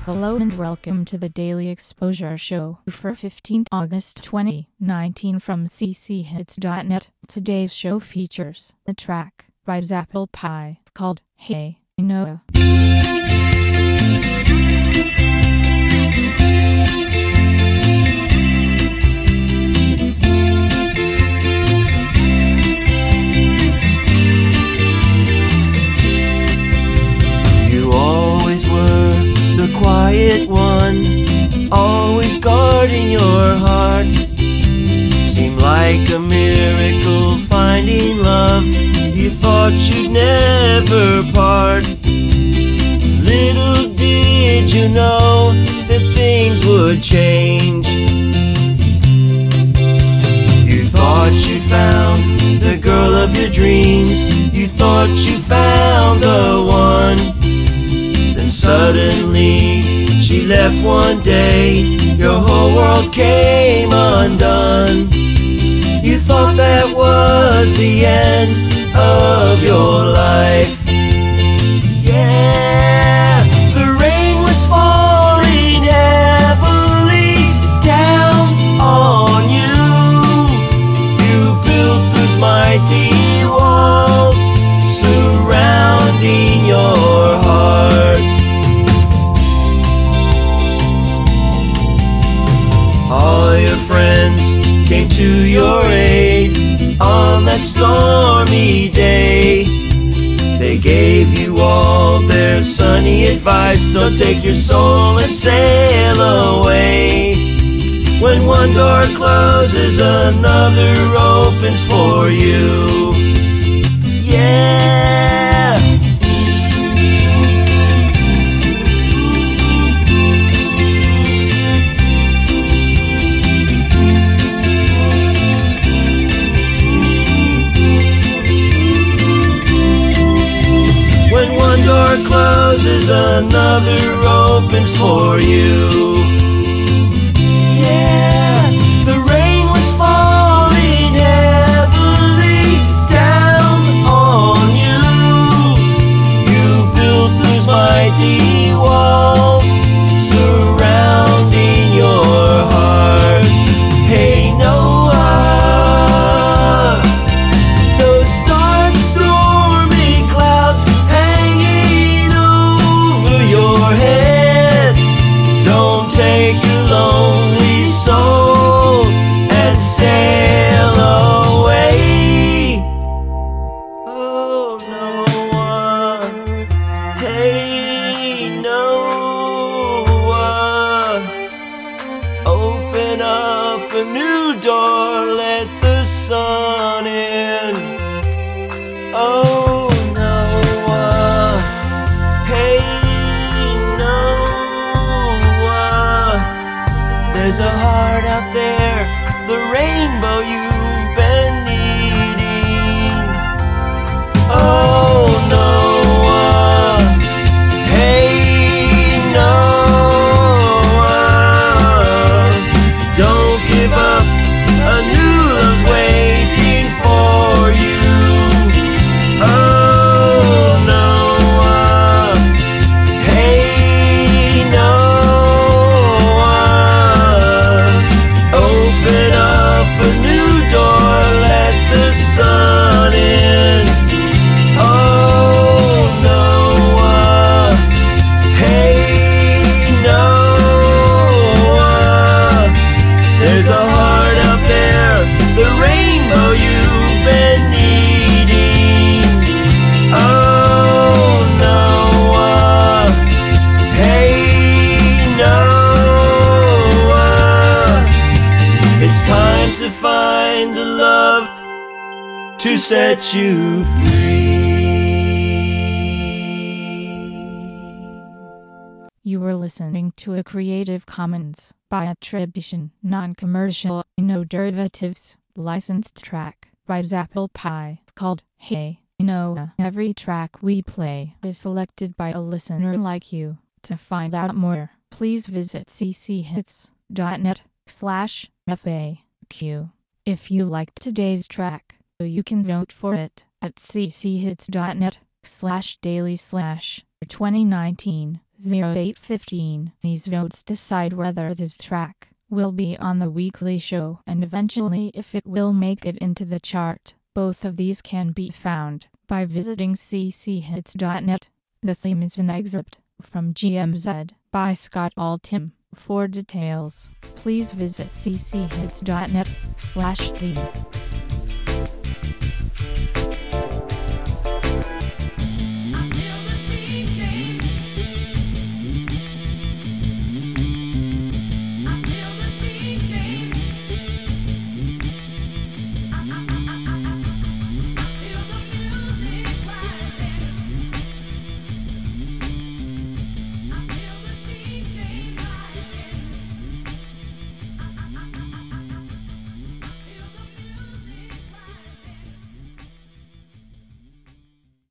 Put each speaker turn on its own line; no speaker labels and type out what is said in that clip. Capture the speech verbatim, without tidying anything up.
Hello and welcome to the Daily Exposure Show for fifteenth August twenty nineteen from c c hits dot net. Today's show features a track by Zapple Pie called Hey Noah.
Quiet one, always guarding your heart. Seemed like a miracle finding love. You thought you'd never part. Little did you know that things would change. You thought you found the girl of your dreams. You thought you found the one. Then suddenly she left one day, your whole world came undone. You thought that was the end of your life. Yeah, the rain was falling heavily down on you. You built those mighty walls surrounding your heart. All your friends came to your aid on that stormy day. They gave you all their sunny advice. Don't take your soul and sail away. When one door closes, another opens for you. Yeah. Door closes, another opens for you. Yeah, the rain was falling heavily down on you. You built those mighty walls surrounding your heart. Hey Noah, those dark stormy clouds hanging over your head. Don't take your lonely soul and sail away. Oh Noah, hey Noah, open up a new door, let the sun in. Oh Noah, hey Noah, there's a heart out there, the rainbow you've been needing. Oh Noah, hey Noah, don't give up, a new love's waiting for you. Oh Noah, hey Noah, open up a new door, let the sun in. Oh Noah, hey Noah, there's a heart out there, the rainbow you've been needing. Oh Noah, hey Noah, it's time to find a love to set you free.
You were listening to a Creative Commons by attribution, non-commercial, no derivatives, licensed track by Zapple Pie called Hey Noah. Every track we play is selected by a listener like you. To find out more, please visit c c hits dot net slash F A Q. If you liked today's track, you can vote for it at c c hits dot net slash daily slash twenty nineteen, oh eight fifteen. These votes decide whether this track will be on the weekly show and eventually if it will make it into the chart. Both of these can be found by visiting c c hits dot net. The theme is an excerpt from G M Z by Scott Altham. For details, please visit c c hits dot net slash theme.